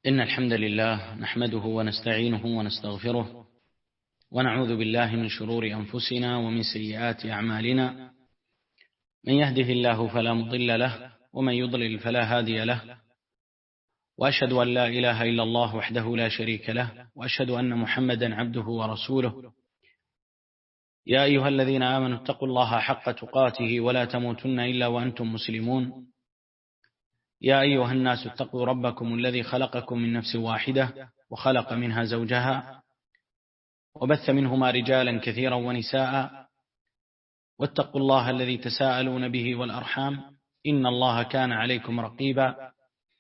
إن الحمد لله نحمده ونستعينه ونستغفره ونعوذ بالله من شرور أنفسنا ومن سيئات أعمالنا. من يهده الله فلا مضل له ومن يضلل فلا هادي له، وأشهد أن لا إله إلا الله وحده لا شريك له، وأشهد أن محمدا عبده ورسوله. يا أيها الذين آمنوا اتقوا الله حق تقاته ولا تموتن إلا وأنتم مسلمون. يا أيها الناس اتقوا ربكم الذي خلقكم من نفس واحدة وخلق منها زوجها وبث منهما رجالا كثيرا ونساء، واتقوا الله الذي تساءلون به والأرحام إن الله كان عليكم رقيبا.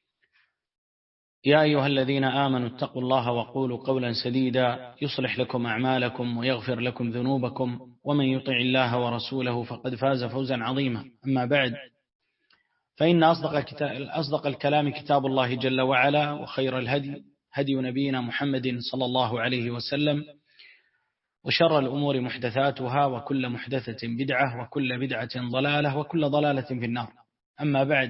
يا أيها الذين آمنوا اتقوا الله وقولوا قولا سديدا يصلح لكم أعمالكم ويغفر لكم ذنوبكم، ومن يطع الله ورسوله فقد فاز فوزا عظيما. أما بعد، فإن أصدق الكلام كتاب الله جل وعلا، وخير الهدي هدي نبينا محمد صلى الله عليه وسلم، وشر الأمور محدثاتها، وكل محدثة بدعة، وكل بدعة ضلالة، وكل ضلالة في النار. أما بعد،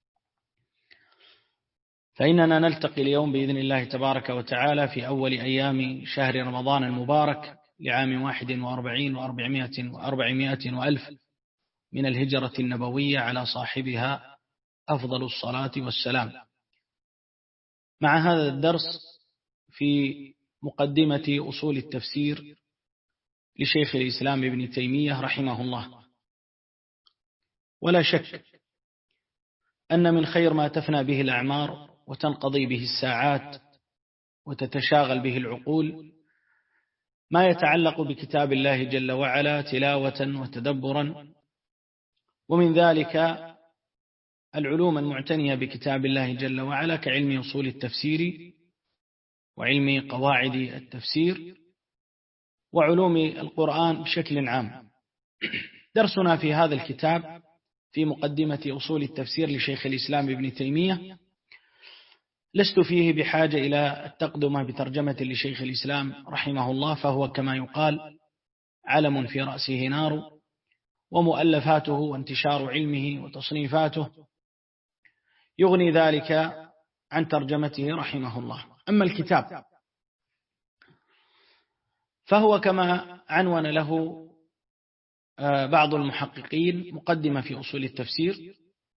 فإننا نلتقي اليوم بإذن الله تبارك وتعالى في أول أيام شهر رمضان المبارك لعام 41 و400 وألف من الهجرة النبوية على صاحبها أفضل الصلاة والسلام، مع هذا الدرس في مقدمة أصول التفسير لشيخ الإسلام ابن تيمية رحمه الله. ولا شك أن من خير ما تفنى به الأعمار وتنقضي به الساعات وتتشاغل به العقول ما يتعلق بكتاب الله جل وعلا تلاوة وتدبرا، ومن ذلك العلوم المعتنية بكتاب الله جل وعلا كعلم أصول التفسير وعلم قواعد التفسير وعلوم القرآن بشكل عام. درسنا في هذا الكتاب في مقدمة أصول التفسير لشيخ الإسلام ابن تيمية لست فيه بحاجة إلى التقدمة بترجمة لشيخ الإسلام رحمه الله، فهو كما يقال علم في رأسه نار، ومؤلفاته وانتشار علمه وتصنيفاته يغني ذلك عن ترجمته رحمه الله. أما الكتاب فهو كما عنون له بعض المحققين مقدمة في أصول التفسير،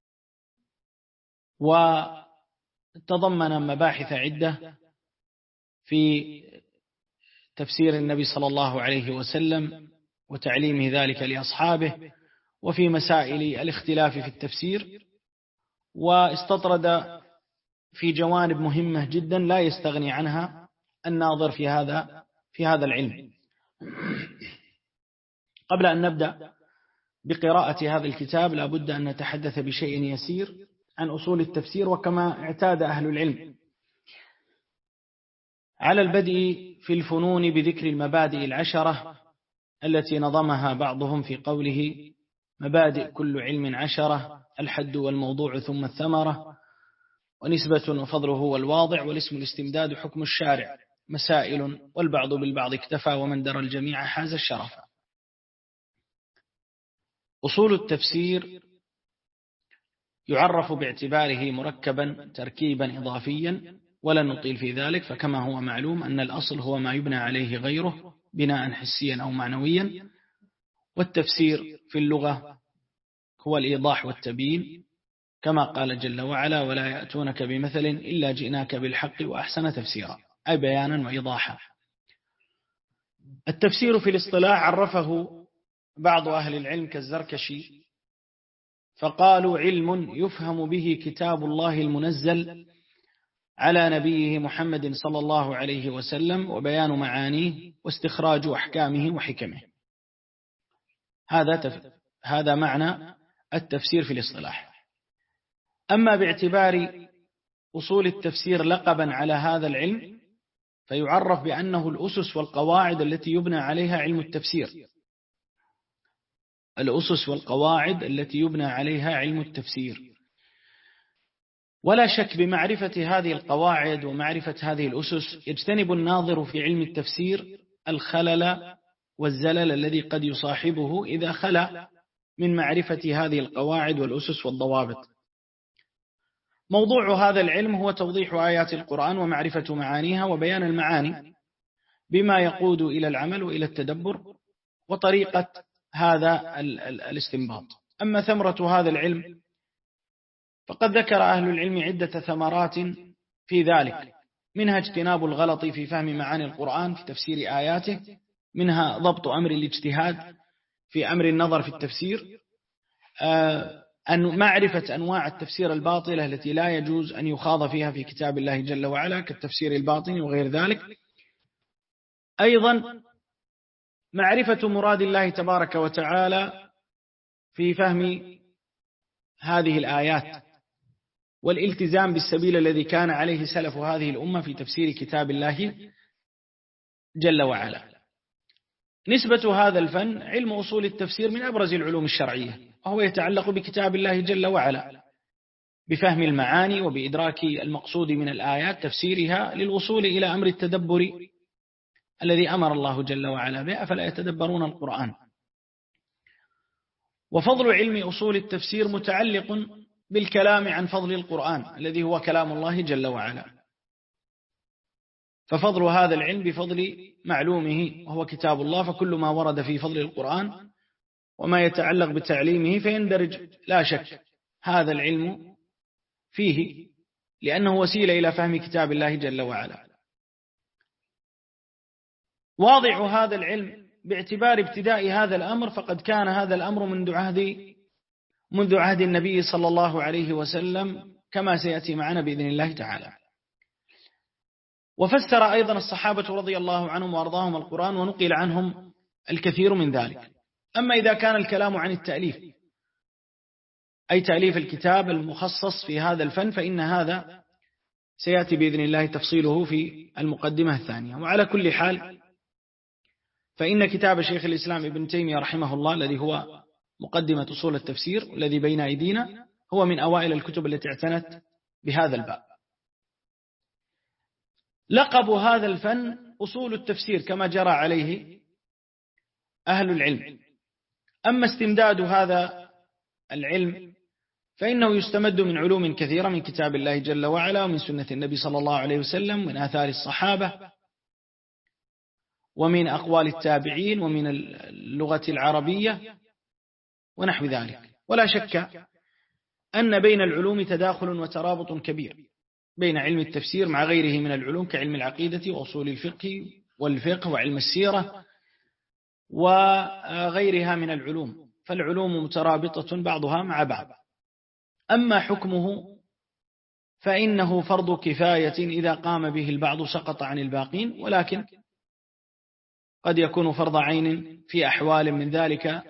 وتضمن مباحث عدة في تفسير النبي صلى الله عليه وسلم وتعليمه ذلك لأصحابه، وفي مسائل الاختلاف في التفسير، واستطرد في جوانب مهمة جدا لا يستغني عنها الناظر في هذا العلم. قبل أن نبدأ بقراءة هذا الكتاب لا بد أن نتحدث بشيء يسير عن أصول التفسير، وكما اعتاد أهل العلم على البدء في الفنون بذكر المبادئ العشرة التي نظمها بعضهم في قوله: مبادئ كل علم عشرة، الحد والموضوع ثم الثمرة، ونسبة وفضله والواضع، والاسم الاستمداد حكم الشارع، مسائل والبعض بالبعض اكتفى، ومن درى الجميع حاز الشرف. أصول التفسير يعرف باعتباره مركبا تركيبا إضافيا، ولن نطيل في ذلك، فكما هو معلوم أن الأصل هو ما يبنى عليه غيره بناء حسيا أو معنويا، والتفسير في اللغة هو الإيضاح والتبيين، كما قال جل وعلا: ولا يأتونك بمثل إلا جئناك بالحق وأحسن تفسيرا، أي بيانا وإيضاحا. التفسير في الاصطلاح عرفه بعض أهل العلم كالزركشي فقالوا: علم يفهم به كتاب الله المنزل على نبيه محمد صلى الله عليه وسلم، وبيان معانيه واستخراج أحكامه وحكمه. هذا معنى التفسير في الاصطلاح. أما باعتبار أصول التفسير لقبا على هذا العلم فيعرف بأنه الأسس والقواعد التي يبنى عليها علم التفسير. الأسس والقواعد التي يبنى عليها علم التفسير. ولا شك بمعرفة هذه القواعد ومعرفة هذه الأسس يجتنب الناظر في علم التفسير الخلل والزلل الذي قد يصاحبه إذا خلا من معرفة هذه القواعد والأسس والضوابط. موضوع هذا العلم هو توضيح آيات القرآن ومعرفة معانيها وبيان المعاني بما يقود إلى العمل وإلى التدبر وطريقة هذا الاستنباط. أما ثمرة هذا العلم فقد ذكر أهل العلم عدة ثمرات في ذلك، منها اجتناب الغلط في فهم معاني القرآن في تفسير آياته، منها ضبط أمر الاجتهاد في أمر النظر في التفسير، أن معرفة أنواع التفسير الباطلة التي لا يجوز أن يخاض فيها في كتاب الله جل وعلا كالتفسير الباطني وغير ذلك، أيضا معرفة مراد الله تبارك وتعالى في فهم هذه الآيات والالتزام بالسبيل الذي كان عليه سلف هذه الأمة في تفسير كتاب الله جل وعلا. نسبة هذا الفن علم أصول التفسير من أبرز العلوم الشرعية، وهو يتعلق بكتاب الله جل وعلا بفهم المعاني وبإدراك المقصود من الآيات تفسيرها للوصول إلى أمر التدبر الذي أمر الله جل وعلا به، أفلا يتدبرون القرآن. وفضل علم أصول التفسير متعلق بالكلام عن فضل القرآن الذي هو كلام الله جل وعلا، ففضل هذا العلم بفضل معلومه وهو كتاب الله، فكل ما ورد في فضل القرآن وما يتعلق بتعليمه فيندرج لا شك هذا العلم فيه، لأنه وسيلة إلى فهم كتاب الله جل وعلا. واضع هذا العلم باعتبار ابتداء هذا الأمر، فقد كان هذا الأمر منذ عهد النبي صلى الله عليه وسلم كما سيأتي معنا بإذن الله تعالى. وفسر أيضا الصحابة رضي الله عنهم وأرضاهم القرآن ونقل عنهم الكثير من ذلك. أما إذا كان الكلام عن التأليف أي تأليف الكتاب المخصص في هذا الفن فإن هذا سيأتي بإذن الله تفصيله في المقدمة الثانية. وعلى كل حال فإن كتاب شيخ الإسلام ابن تيمية رحمه الله الذي هو مقدمة أصول التفسير الذي بين أيدينا هو من أوائل الكتب التي اعتنت بهذا الباب. لقب هذا الفن أصول التفسير كما جرى عليه أهل العلم. أما استمداد هذا العلم فإنه يستمد من علوم كثيرة من كتاب الله جل وعلا ومن سنة النبي صلى الله عليه وسلم ومن آثار الصحابة ومن أقوال التابعين ومن اللغة العربية ونحو ذلك. ولا شك أن بين العلوم تداخل وترابط كبير بين علم التفسير مع غيره من العلوم كعلم العقيدة وأصول الفقه وعلم السيرة وغيرها من العلوم، فالعلوم مترابطة بعضها مع بعض. أما حكمه فإنه فرض كفاية إذا قام به البعض سقط عن الباقين، ولكن قد يكون فرض عين في أحوال من ذلك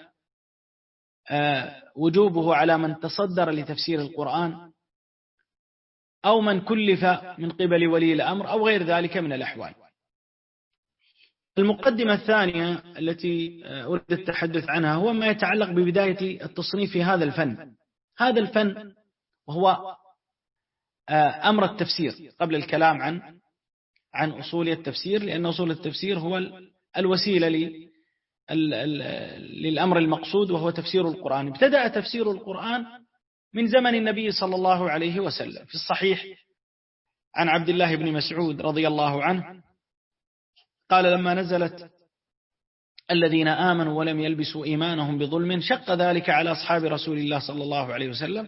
وجوبه على من تصدر لتفسير القرآن أو من كلف من قبل ولي الأمر أو غير ذلك من الأحوال. المقدمة الثانية التي أريد التحدث عنها هو ما يتعلق ببداية التصنيف في هذا الفن. هذا الفن وهو أمر التفسير قبل الكلام عن أصول التفسير، لأن أصول التفسير هو الوسيلة للأمر المقصود وهو تفسير القرآن. ابتدأ تفسير القرآن من زمن النبي صلى الله عليه وسلم. في الصحيح عن عبد الله بن مسعود رضي الله عنه قال لما نزلت الذين آمنوا ولم يلبسوا إيمانهم بظلم شق ذلك على أصحاب رسول الله صلى الله عليه وسلم،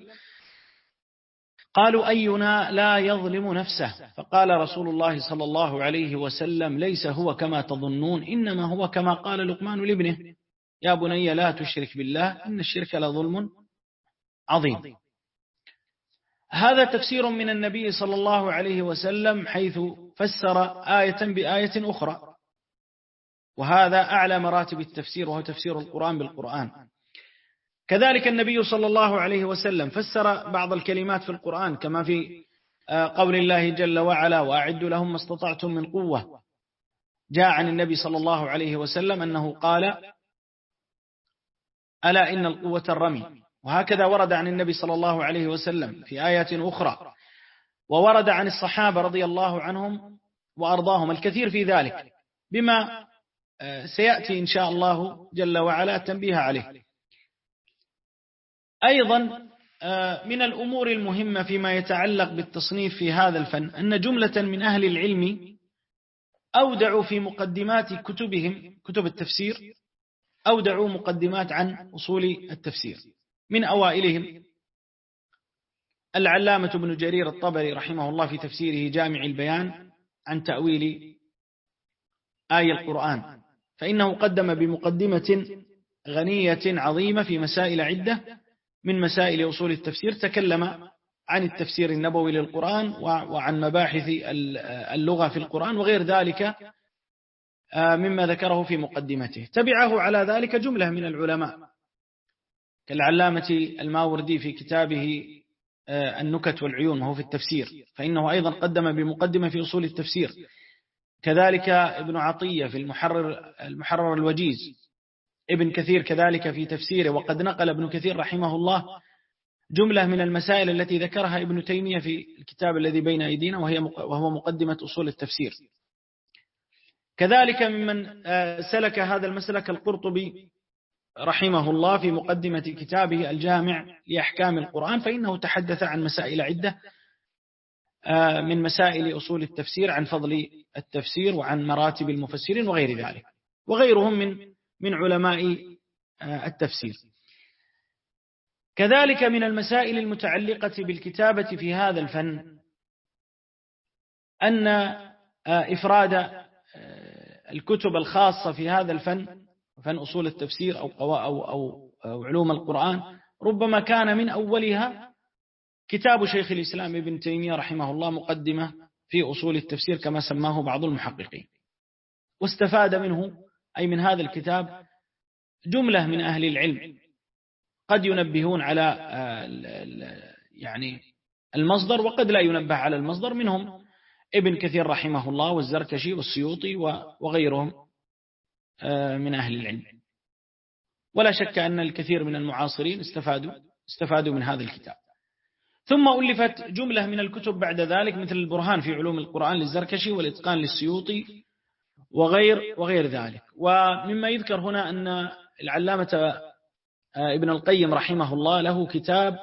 قالوا أينا لا يظلم نفسه؟ فقال رسول الله صلى الله عليه وسلم ليس هو كما تظنون، إنما هو كما قال لقمان لابنه يا بني لا تشرك بالله إن الشرك لظلم عظيم. هذا تفسير من النبي صلى الله عليه وسلم حيث فسر آية بآية أخرى، وهذا أعلى مراتب التفسير وهو تفسير القرآن بالقرآن. كذلك النبي صلى الله عليه وسلم فسر بعض الكلمات في القرآن كما في قول الله جل وعلا وأعدوا لهم ما استطعتم من قوة. جاء عن النبي صلى الله عليه وسلم أنه قال ألا إن القوة الرمي، وهكذا ورد عن النبي صلى الله عليه وسلم في آيات أخرى، وورد عن الصحابة رضي الله عنهم وأرضاهم الكثير في ذلك بما سيأتي إن شاء الله جل وعلا تنبيه عليه. أيضا من الأمور المهمة فيما يتعلق بالتصنيف في هذا الفن أن جملة من أهل العلم أودعوا في مقدمات كتبهم كتب التفسير أودعوا مقدمات عن أصول التفسير. من أوائلهم العلامة ابن جرير الطبري رحمه الله في تفسيره جامع البيان عن تأويل آية القرآن، فإنه قدم بمقدمة غنية عظيمة في مسائل عدة من مسائل أصول التفسير، تكلم عن التفسير النبوي للقرآن وعن مباحث اللغة في القرآن وغير ذلك مما ذكره في مقدمته. تبعه على ذلك جملة من العلماء كالعلامة الماوردي في كتابه النكت والعيون وهو في التفسير، فإنه أيضا قدم بمقدمة في أصول التفسير. كذلك ابن عطية في المحرر الوجيز، ابن كثير كذلك في تفسيره، وقد نقل ابن كثير رحمه الله جملة من المسائل التي ذكرها ابن تيمية في الكتاب الذي بين أيدينا وهو مقدمة أصول التفسير. كذلك ممن سلك هذا المسلك القرطبي رحمه الله في مقدمة كتابه الجامع لأحكام القرآن، فإنه تحدث عن مسائل عدة من مسائل أصول التفسير، عن فضل التفسير وعن مراتب المفسرين وغير ذلك، وغيرهم من علماء التفسير. كذلك من المسائل المتعلقة بالكتابة في هذا الفن أن إفراد الكتب الخاصة في هذا الفن، فن أصول التفسير أو علوم القرآن، ربما كان من أولها كتاب شيخ الإسلام ابن تيمية رحمه الله مقدمة في أصول التفسير كما سماه بعض المحققين، واستفاد منه أي من هذا الكتاب جملة من أهل العلم قد ينبهون على يعني المصدر وقد لا ينبه على المصدر، منهم ابن كثير رحمه الله والزركشي والسيوطي وغيرهم من أهل العلم. ولا شك أن الكثير من المعاصرين استفادوا من هذا الكتاب. ثم ألفت جملة من الكتب بعد ذلك مثل البرهان في علوم القرآن للزركشي والإتقان للسيوطي وغير ذلك. ومما يذكر هنا أن العلامة ابن القيم رحمه الله له كتاب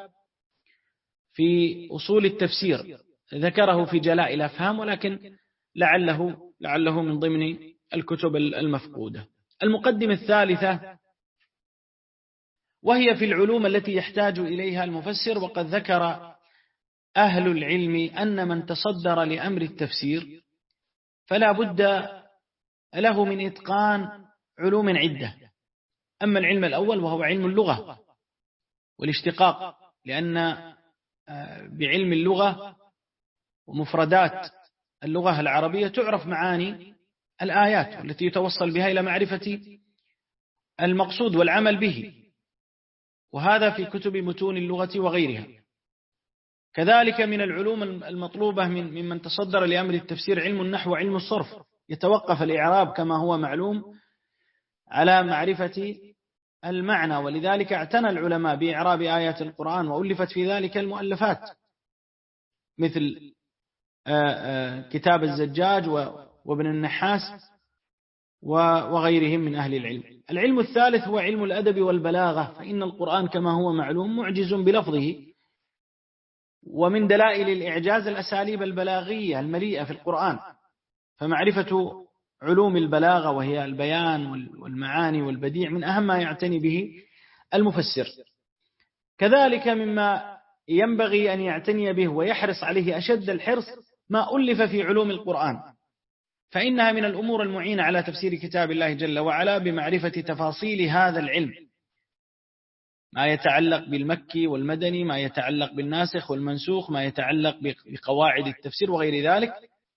في أصول التفسير ذكره في جلاء الأفهام، ولكن لعله من ضمن الكتب المفقودة. المقدمة الثالثة وهي في العلوم التي يحتاج إليها المفسر، وقد ذكر أهل العلم أن من تصدر لأمر التفسير فلا بد له من إتقان علوم عدة. أما العلم الأول وهو علم اللغة والاشتقاق، لأن بعلم اللغة ومفردات اللغة العربية تعرف معاني الآيات التي يتوصل بها إلى معرفة المقصود والعمل به، وهذا في كتب متون اللغة وغيرها. كذلك من العلوم المطلوبة ممن تصدر لأمر التفسير علم النحو وعلم الصرف، يتوقف الإعراب كما هو معلوم على معرفة المعنى، ولذلك اعتنى العلماء بإعراب آيات القرآن وألفت في ذلك المؤلفات مثل كتاب الزجاج وابن النحاس وغيرهم من أهل العلم. العلم الثالث هو علم الأدب والبلاغة، فإن القرآن كما هو معلوم معجز بلفظه، ومن دلائل الإعجاز الأساليب البلاغية المليئة في القرآن، فمعرفة علوم البلاغة وهي البيان والمعاني والبديع من أهم ما يعتني به المفسر. كذلك مما ينبغي أن يعتني به ويحرص عليه أشد الحرص ما ألف في علوم القرآن، فإنها من الأمور المعينة على تفسير كتاب الله جل وعلا بمعرفة تفاصيل هذا العلم، ما يتعلق بالمكي والمدني، ما يتعلق بالناسخ والمنسوخ، ما يتعلق بقواعد التفسير وغير ذلك،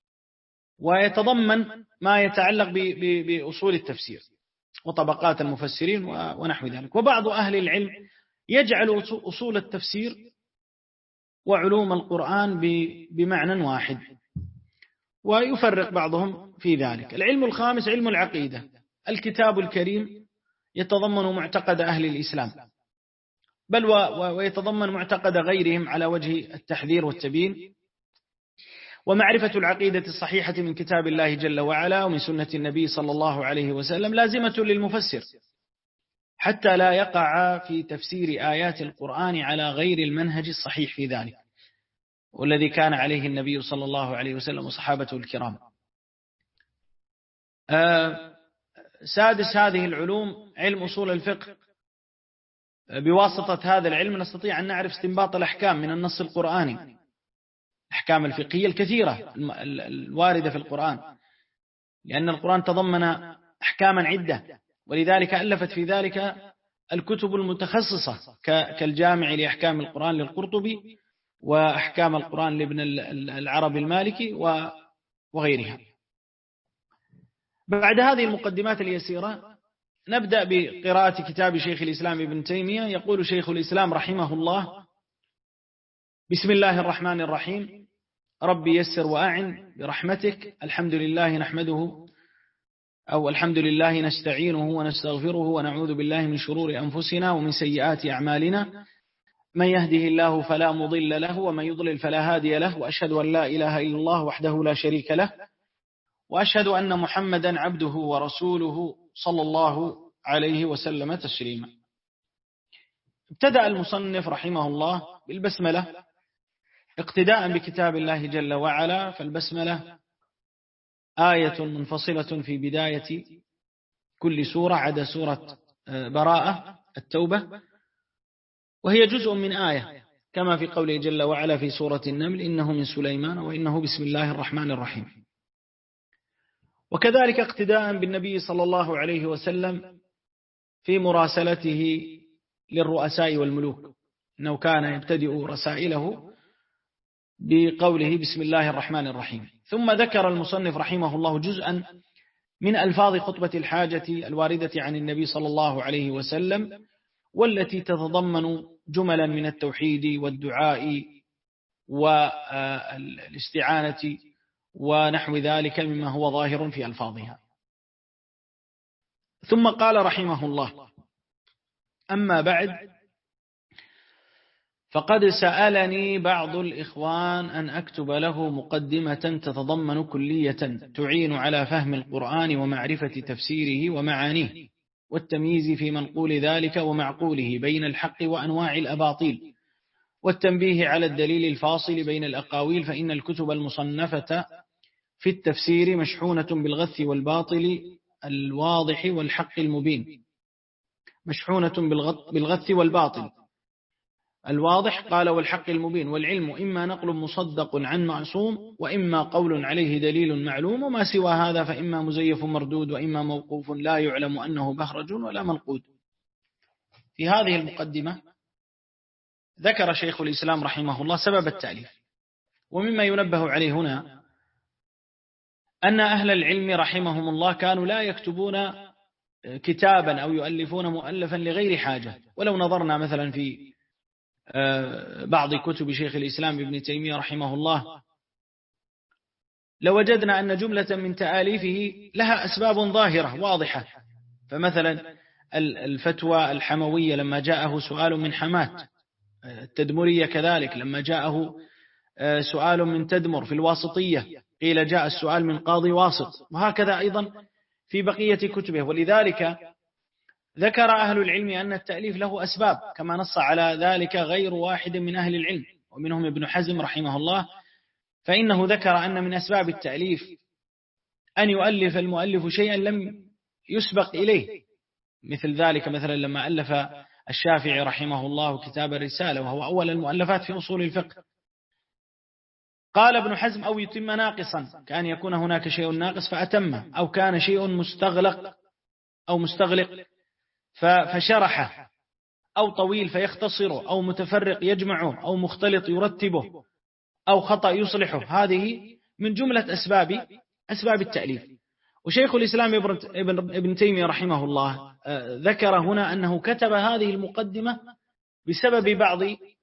ويتضمن ما يتعلق بأصول التفسير وطبقات المفسرين ونحو ذلك. وبعض أهل العلم يجعل أصول التفسير وعلوم القرآن بمعنى واحد، ويفرق بعضهم في ذلك. العلم الخامس علم العقيدة. الكتاب الكريم يتضمن معتقد أهل الإسلام، بل ويتضمن معتقد غيرهم على وجه التحذير والتبيين، ومعرفة العقيدة الصحيحة من كتاب الله جل وعلا ومن سنة النبي صلى الله عليه وسلم لازمة للمفسر، حتى لا يقع في تفسير آيات القرآن على غير المنهج الصحيح في ذلك، والذي كان عليه النبي صلى الله عليه وسلم وصحابته الكرام. سادس هذه العلوم علم أصول الفقه. بواسطة هذا العلم نستطيع أن نعرف استنباط الأحكام من النص القرآني، الأحكام الفقهية الكثيرة الواردة في القرآن، لأن القرآن تضمن أحكاما عدة، ولذلك ألفت في ذلك الكتب المتخصصة كالجامع لأحكام القرآن للقرطبي، وأحكام القرآن لابن العربي المالكي وغيرها. بعد هذه المقدمات اليسيرة نبدأ بقراءة كتاب شيخ الإسلام ابن تيمية. يقول شيخ الإسلام رحمه الله: بسم الله الرحمن الرحيم. ربي يسر وأعن برحمتك. الحمد لله نحمده، أو الحمد لله نستعينه ونستغفره ونعوذ بالله من شرور أنفسنا ومن سيئات أعمالنا، من يهده الله فلا مضل له ومن يضلل فلا هادي له، وأشهد أن لا إله إلا الله وحده لا شريك له، وأشهد أن محمدا عبده ورسوله صلى الله عليه وسلم تسليما. ابتدأ المصنف رحمه الله بالبسملة اقتداء بكتاب الله جل وعلا، فالبسملة آية منفصلة في بداية كل سورة عدا سورة براءة التوبة، وهي جزء من آية، كما في قوله جل وعلا في سورة النمل: إنه من سليمان وإنه بسم الله الرحمن الرحيم. وكذلك اقتداء بالنبي صلى الله عليه وسلم في مراسلته للرؤساء والملوك، إنه كان يبتدئ رسائله بقوله بسم الله الرحمن الرحيم. ثم ذكر المصنف رحمه الله جزءا من ألفاظ خطبة الحاجة الواردة عن النبي صلى الله عليه وسلم، والتي تتضمن جملا من التوحيد والدعاء والاستعانة ونحو ذلك مما هو ظاهر في ألفاظها. ثم قال رحمه الله: أما بعد، فقد سألني بعض الإخوان أن أكتب له مقدمة تتضمن كلية تعين على فهم القرآن ومعرفة تفسيره ومعانيه، والتمييز في منقول ذلك ومعقوله بين الحق وأنواع الأباطيل، والتنبيه على الدليل الفاصل بين الأقاويل، فإن الكتب المصنفة في التفسير مشحونة بالغث والباطل الواضح والحق المبين. مشحونة بالغث والباطل الواضح، قال، والحق المبين. والعلم إما نقل مصدق عن معصوم، وإما قول عليه دليل معلوم، وما سوى هذا فإما مزيف مردود، وإما موقوف لا يعلم أنه بهرج ولا منقود. في هذه المقدمة ذكر شيخ الإسلام رحمه الله سبب التأليف. ومما ينبه عليه هنا أن أهل العلم رحمهم الله كانوا لا يكتبون كتابا أو يؤلفون مؤلفا لغير حاجة. ولو نظرنا مثلا في بعض كتب شيخ الإسلام ابن تيمية رحمه الله لوجدنا أن جملة من تآليفه لها أسباب ظاهرة واضحة. فمثلا الفتوى الحموية لما جاءه سؤال من حماة، التدمرية كذلك لما جاءه سؤال من تدمر في الواسطية قيل جاء السؤال من قاضي واسط، وهكذا أيضا في بقية كتبه. ولذلك ذكر أهل العلم أن التأليف له أسباب، كما نص على ذلك غير واحد من أهل العلم، ومنهم ابن حزم رحمه الله، فإنه ذكر أن من أسباب التأليف أن يؤلف المؤلف شيئا لم يسبق إليه، مثل ذلك مثلا لما ألف الشافعي رحمه الله كتاب الرسالة، وهو أول المؤلفات في أصول الفقه. قال ابن حزم: أو يتم ناقصا، كأن يكون هناك شيء ناقص فأتمه، أو كان شيء مستغلق أو مستغلق فشرحه، أو طويل فيختصره، أو متفرق يجمعه، أو مختلط يرتبه، أو خطأ يصلحه. هذه من جملة أسباب التأليف. وشيخ الإسلام ابن تيمية رحمه الله ذكر هنا أنه كتب هذه المقدمة بسبب بعض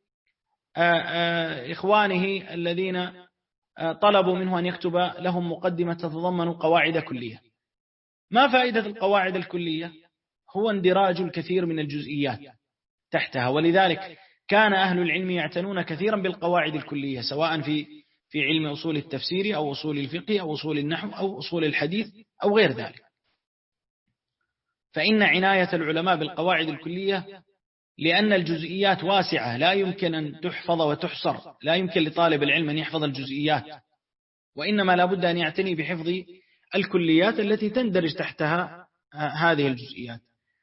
إخوانه الذين طلبوا منه أن يكتب لهم مقدمة تتضمن قواعد كلية. ما فائدة القواعد الكلية؟ هو اندراج الكثير من الجزئيات تحتها، ولذلك كان أهل العلم يعتنون كثيرا بالقواعد الكلية، سواء في علم أصول التفسير أو أصول الفقه أو أصول النحو أو أصول الحديث أو غير ذلك. فإن عناية العلماء بالقواعد الكلية لأن الجزئيات واسعة لا يمكن أن تحفظ وتحصر، لا يمكن لطالب العلم أن يحفظ الجزئيات، وإنما لا بد أن يعتني بحفظ الكليات التي تندرج تحتها هذه الجزئيات.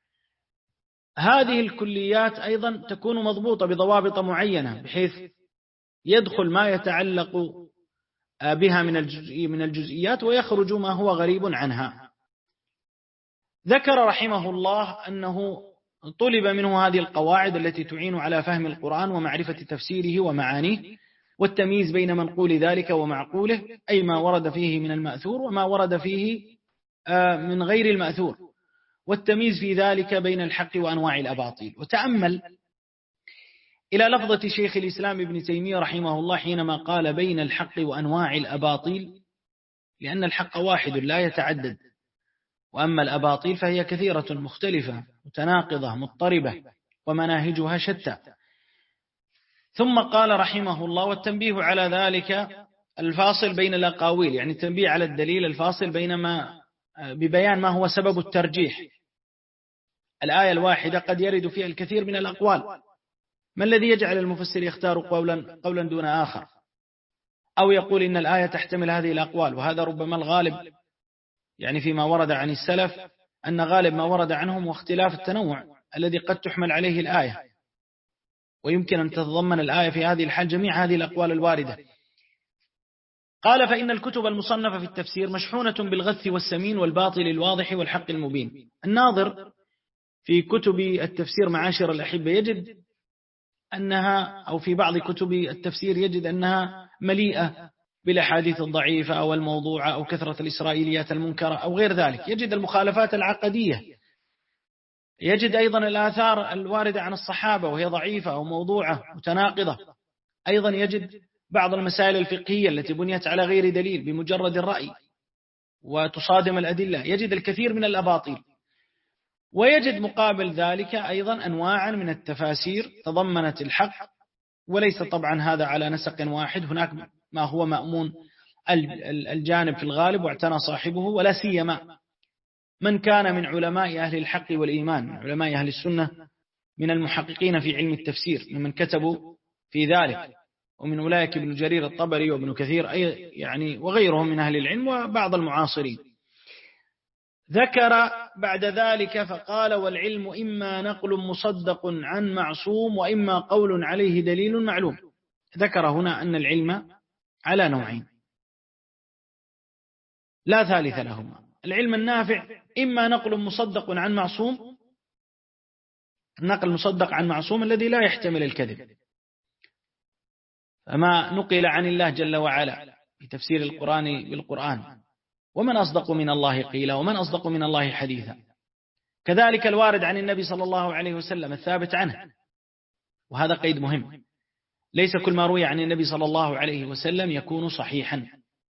هذه الكليات أيضا تكون مضبوطة بضوابط معينة بحيث يدخل ما يتعلق بها من الجزئيات ويخرج ما هو غريب عنها. ذكر رحمه الله أنه طلب منه هذه القواعد التي تعين على فهم القرآن ومعرفة تفسيره ومعانيه، والتمييز بين منقول ذلك ومعقوله، أي ما ورد فيه من المأثور وما ورد فيه من غير المأثور، والتمييز في ذلك بين الحق وأنواع الأباطيل. وتأمل إلى لفظة شيخ الإسلام ابن تيمية رحمه الله حينما قال بين الحق وأنواع الأباطيل، لأن الحق واحد لا يتعدد، وأما الأباطيل فهي كثيرة مختلفة متناقضة مضطربة ومناهجها شتى. ثم قال رحمه الله والتنبيه على ذلك الفاصل بين الأقاويل، يعني التنبيه على الدليل الفاصل ببيان ما هو سبب الترجيح. الآية الواحدة قد يرد فيها الكثير من الأقوال، ما الذي يجعل المفسر يختار قولا دون آخر، أو يقول إن الآية تحتمل هذه الأقوال؟ وهذا ربما الغالب، يعني فيما ورد عن السلف أن غالب ما ورد عنهم واختلاف التنوع الذي قد تحمل عليه الآية، ويمكن أن تتضمن الآية في هذه الحال جميع هذه الأقوال الواردة. قال فإن الكتب المصنفة في التفسير مشحونة بالغث والسمين والباطل الواضح والحق المبين. الناظر في كتب التفسير معاشر الأحبة يجد أنها، أو في بعض كتب التفسير يجد أنها مليئة بالأحاديث الضعيفة أو الموضوعة أو كثرة الإسرائيليات المنكرة أو غير ذلك، يجد المخالفات العقدية، يجد أيضا الآثار الواردة عن الصحابة وهي ضعيفة أو موضوعة متناقضة، أيضا يجد بعض المسائل الفقهية التي بنيت على غير دليل بمجرد الرأي وتصادم الأدلة، يجد الكثير من الأباطيل، ويجد مقابل ذلك أيضا أنواعا من التفاسير تضمنت الحق، وليس طبعا هذا على نسق واحد، هناك ما هو مأمون الجانب في الغالب واعتنى صاحبه، ولا سيما من كان من علماء أهل الحق والإيمان، من علماء أهل السنة من المحققين في علم التفسير ممن كتبوا في ذلك، ومن أولئك ابن جرير الطبري وابن كثير يعني وغيرهم من أهل العلم وبعض المعاصرين. ذكر بعد ذلك فقال والعلم إما نقل مصدق عن معصوم وإما قول عليه دليل معلوم. ذكر هنا أن العلم على نوعين لا ثالث لهما. العلم النافع إما نقل مصدق عن معصوم، نقل مصدق عن معصوم الذي لا يحتمل الكذب، فما نقل عن الله جل وعلا في تفسير القرآن بالقرآن، ومن أصدق من الله قيلا ومن أصدق من الله حديثا. كذلك الوارد عن النبي صلى الله عليه وسلم الثابت عنه، وهذا قيد مهم، ليس كل ما روي عن النبي صلى الله عليه وسلم يكون صحيحا.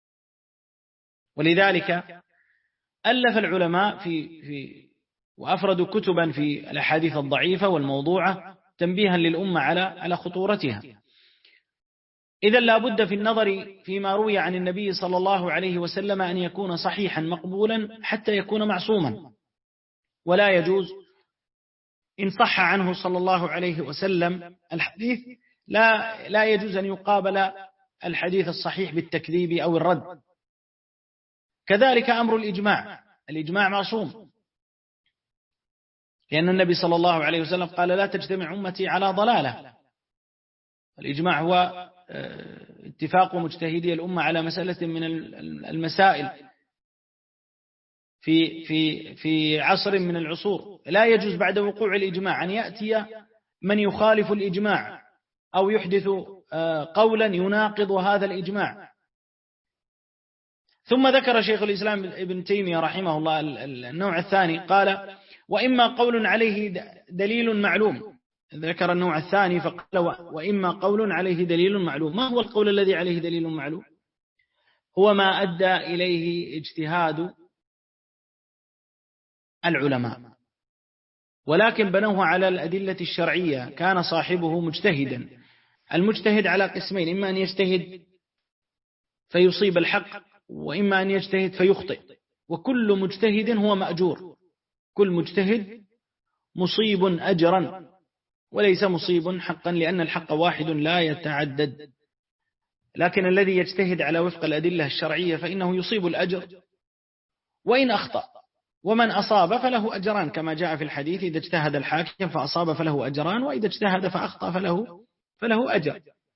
ولذلك ألف العلماء وأفردوا كتبا في الأحاديث الضعيفة والموضوعة تنبيها للأمة على خطورتها. إذا لا بد في النظر فيما روي عن النبي صلى الله عليه وسلم أن يكون صحيحا مقبولا حتى يكون معصوما، ولا يجوز إن صح عنه صلى الله عليه وسلم الحديث لا يجوز أن يقابل الحديث الصحيح بالتكذيب أو الرد. كذلك أمر الإجماع معصوم، لأن النبي صلى الله عليه وسلم قال لا تجتمع أمتي على ضلالة. الإجماع هو اتفاق مجتهدي الأمة على مسألة من المسائل في عصر من العصور، لا يجوز بعد وقوع الإجماع أن يأتي من يخالف الإجماع أو يحدث قولا يناقض هذا الإجماع. ثم ذكر شيخ الإسلام ابن تيمية رحمه الله النوع الثاني، قال وإما قول عليه دليل معلوم. ذكر النوع الثاني فقال وإما قول عليه دليل معلوم. ما هو القول الذي عليه دليل معلوم؟ هو ما أدى إليه اجتهاد العلماء، ولكن بنوه على الأدلة الشرعية، كان صاحبه مجتهدا. المجتهد على قسمين، إما أن يجتهد فيصيب الحق، وإما أن يجتهد فيخطئ، وكل مجتهد هو مأجور. كل مجتهد مصيب أجرا وليس مصيب حقا، لأن الحق واحد لا يتعدد. لكن الذي يجتهد على وفق الأدلة الشرعية فإنه يصيب الأجر وإن أخطأ، ومن أصاب فله أجران كما جاء في الحديث: إذا اجتهد الحاكم فأصاب فله أجران، وإذا اجتهد فأخطأ فله أجر.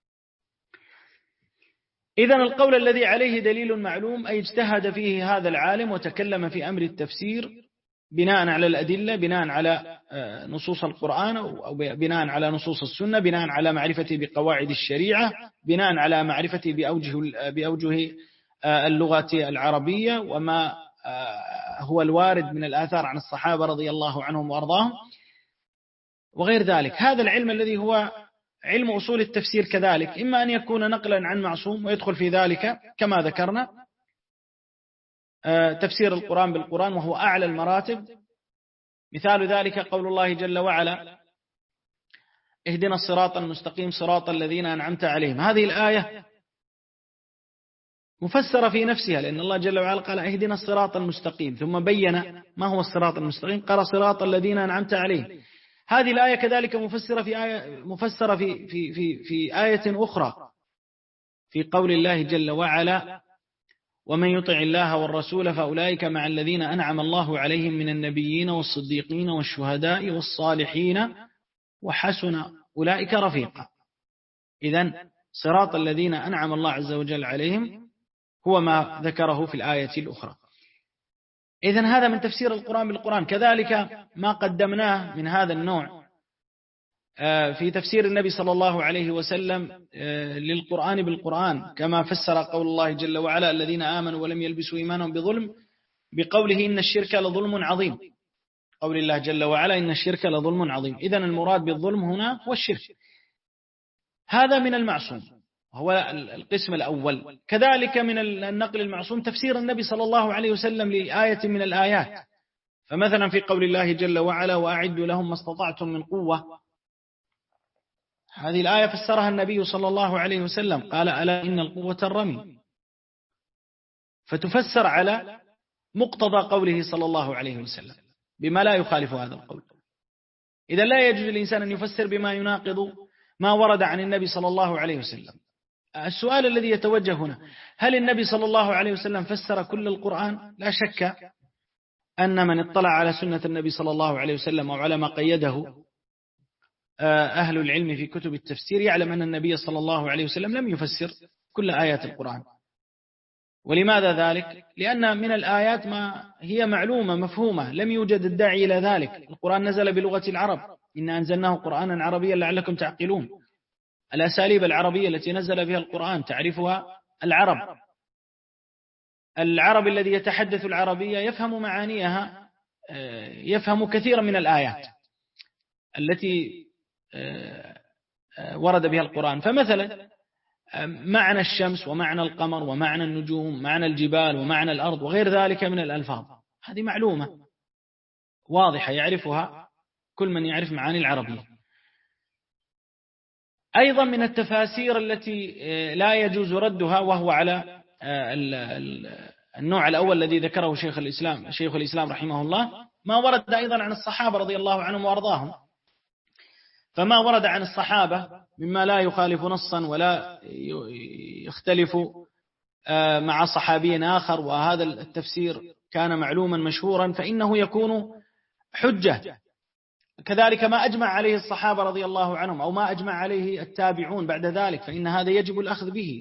إذن القول الذي عليه دليل معلوم أي اجتهد فيه هذا العالم وتكلم في أمر التفسير بناء على الأدلة، بناء على نصوص القرآن أو بناء على نصوص السنة، بناء على معرفته بقواعد الشريعة، بناء على معرفته بأوجه اللغة العربية وما هو الوارد من الآثار عن الصحابة رضي الله عنهم وأرضاهم وغير ذلك. هذا العلم الذي هو علم أصول التفسير كذلك إما أن يكون نقلا عن معصوم ويدخل في ذلك كما ذكرنا تفسير القرآن بالقرآن وهو أعلى المراتب. مثال ذلك قول الله جل وعلا: اهدنا الصراط المستقيم صراط الذين أنعمت عليهم. هذه الآية مفسرة في نفسها، لأن الله جل وعلا قال اهدنا الصراط المستقيم ثم بين ما هو الصراط المستقيم، قال صراط الذين أنعمت عليهم. هذه الآية كذلك مفسرة في آية أخرى في قول الله جل وعلا: ومن يطع الله والرسول فأولئك مع الذين أنعم الله عليهم من النبيين والصديقين والشهداء والصالحين وحسن أولئك رفيقا. إذن صراط الذين أنعم الله عز وجل عليهم هو ما ذكره في الآية الأخرى. إذن هذا من تفسير القرآن بالقرآن. كذلك ما قدمناه من هذا النوع في تفسير النبي صلى الله عليه وسلم للقرآن بالقرآن، كما فسر قول الله جل وعلا: الذين آمنوا ولم يلبسوا إيمانهم بظلم، بقوله إن الشرك لظلم عظيم. قول الله جل وعلا: إن الشرك لظلم عظيم. إذن المراد بالظلم هنا هو الشرك. هذا من المعصوم، هو القسم الأول. كذلك من النقل المعصوم تفسير النبي صلى الله عليه وسلم لآية من الآيات. فمثلا في قول الله جل وعلا: وأعدوا لهم ما استطعتم من قوة، هذه الآية فسرها النبي صلى الله عليه وسلم، قال: ألا إن القوة الرمي، فتفسر على مقتضى قوله صلى الله عليه وسلم بما لا يخالف هذا القول. إذا لا يجوز الإنسان أن يفسر بما يناقض ما ورد عن النبي صلى الله عليه وسلم. السؤال الذي يتوجه هنا: هل النبي صلى الله عليه وسلم فسر كل القرآن؟ لا شك أن من اطلع على سنة النبي صلى الله عليه وسلم أو على ما قيده أهل العلم في كتب التفسير يعلم أن النبي صلى الله عليه وسلم لم يفسر كل آيات القرآن. ولماذا ذلك؟ لأن من الآيات ما هي معلومة مفهومة، لم يوجد الداعي إلى ذلك. القرآن نزل بلغة العرب، إنا أنزلناه قرآنا عربيا لعلكم تعقلون. الأساليب العربية التي نزل بها القرآن تعرفها العرب. العرب الذي يتحدث العربية يفهم معانيها، يفهم كثيرا من الآيات التي ورد بها القرآن. فمثلا معنى الشمس ومعنى القمر ومعنى النجوم، معنى الجبال ومعنى الأرض وغير ذلك من الألفاظ، هذه معلومة واضحة يعرفها كل من يعرف معاني العربية. أيضا من التفاسير التي لا يجوز ردها، وهو على النوع الأول الذي ذكره شيخ الإسلام رحمه الله، ما ورد أيضا عن الصحابة رضي الله عنهم وأرضاهم. فما ورد عن الصحابة مما لا يخالف نصا ولا يختلف مع صحابي آخر، وهذا التفسير كان معلوما مشهورا، فإنه يكون حجة. كذلك ما أجمع عليه الصحابة رضي الله عنهم أو ما أجمع عليه التابعون بعد ذلك، فإن هذا يجب الأخذ به.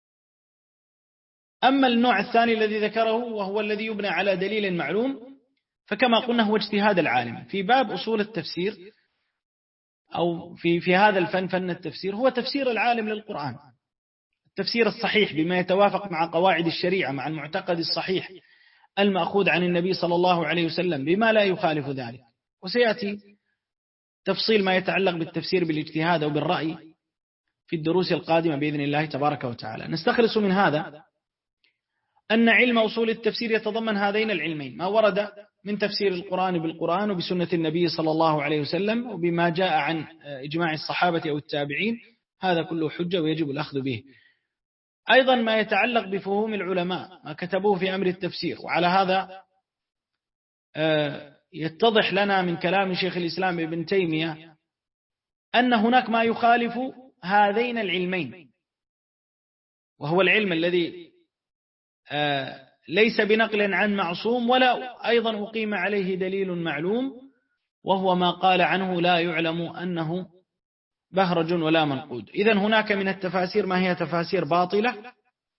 أما النوع الثاني الذي ذكره وهو الذي يبنى على دليل معلوم، فكما قلنا هو اجتهاد العالم في باب أصول التفسير أو في هذا الفن، فن التفسير، هو تفسير العالم للقرآن، التفسير الصحيح بما يتوافق مع قواعد الشريعة، مع المعتقد الصحيح المأخوذ عن النبي صلى الله عليه وسلم بما لا يخالف ذلك. وسيأتي تفصيل ما يتعلق بالتفسير بالاجتهاد أو بالرأي في الدروس القادمة بإذن الله تبارك وتعالى. نستخلص من هذا أن علم أصول التفسير يتضمن هذين العلمين: ما ورد من تفسير القرآن بالقرآن وبسنة النبي صلى الله عليه وسلم وبما جاء عن إجماع الصحابة أو التابعين، هذا كله حجة ويجب الأخذ به. أيضا ما يتعلق بفهوم العلماء ما كتبوه في أمر التفسير، وعلى هذا يتضح لنا من كلام شيخ الإسلام ابن تيمية أن هناك ما يخالف هذين العلمين، وهو العلم الذي ليس بنقل عن معصوم ولا أيضا أقيم عليه دليل معلوم، وهو ما قال عنه لا يعلم أنه بهرج ولا منقود. إذن هناك من التفاسير ما هي تفاسير باطلة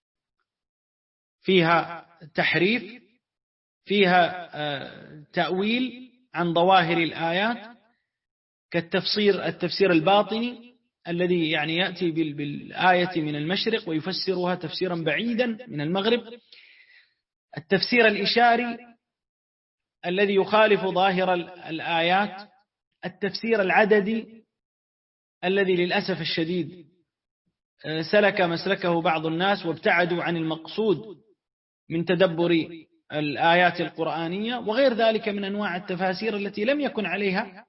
فيها تحريف، فيها تأويل عن ظواهر الآيات، التفسير الباطني الذي يعني يأتي بالآية من المشرق ويفسرها تفسيرا بعيدا من المغرب، التفسير الإشاري الذي يخالف ظاهر الآيات، التفسير العددي الذي للأسف الشديد سلك مسلكه بعض الناس وابتعدوا عن المقصود من تدبر الآيات القرآنية، وغير ذلك من أنواع التفاسير التي لم يكن عليها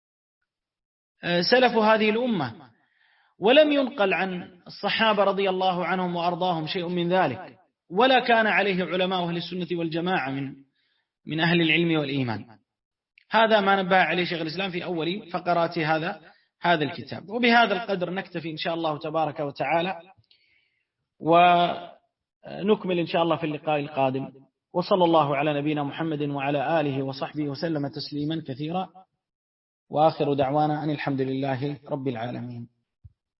سلف هذه الأمة، ولم ينقل عن الصحابة رضي الله عنهم وأرضاهم شيء من ذلك، ولا كان عليه علماء أهل السنة والجماعة من أهل العلم والإيمان. هذا ما نبه عليه شيخ الإسلام في أول فقرات هذا الكتاب. وبهذا القدر نكتفي إن شاء الله تبارك وتعالى، ونكمل إن شاء الله في اللقاء القادم. وصلى الله على نبينا محمد وعلى آله وصحبه وسلم تسليما كثيرا، وآخر دعوانا أن الحمد لله رب العالمين.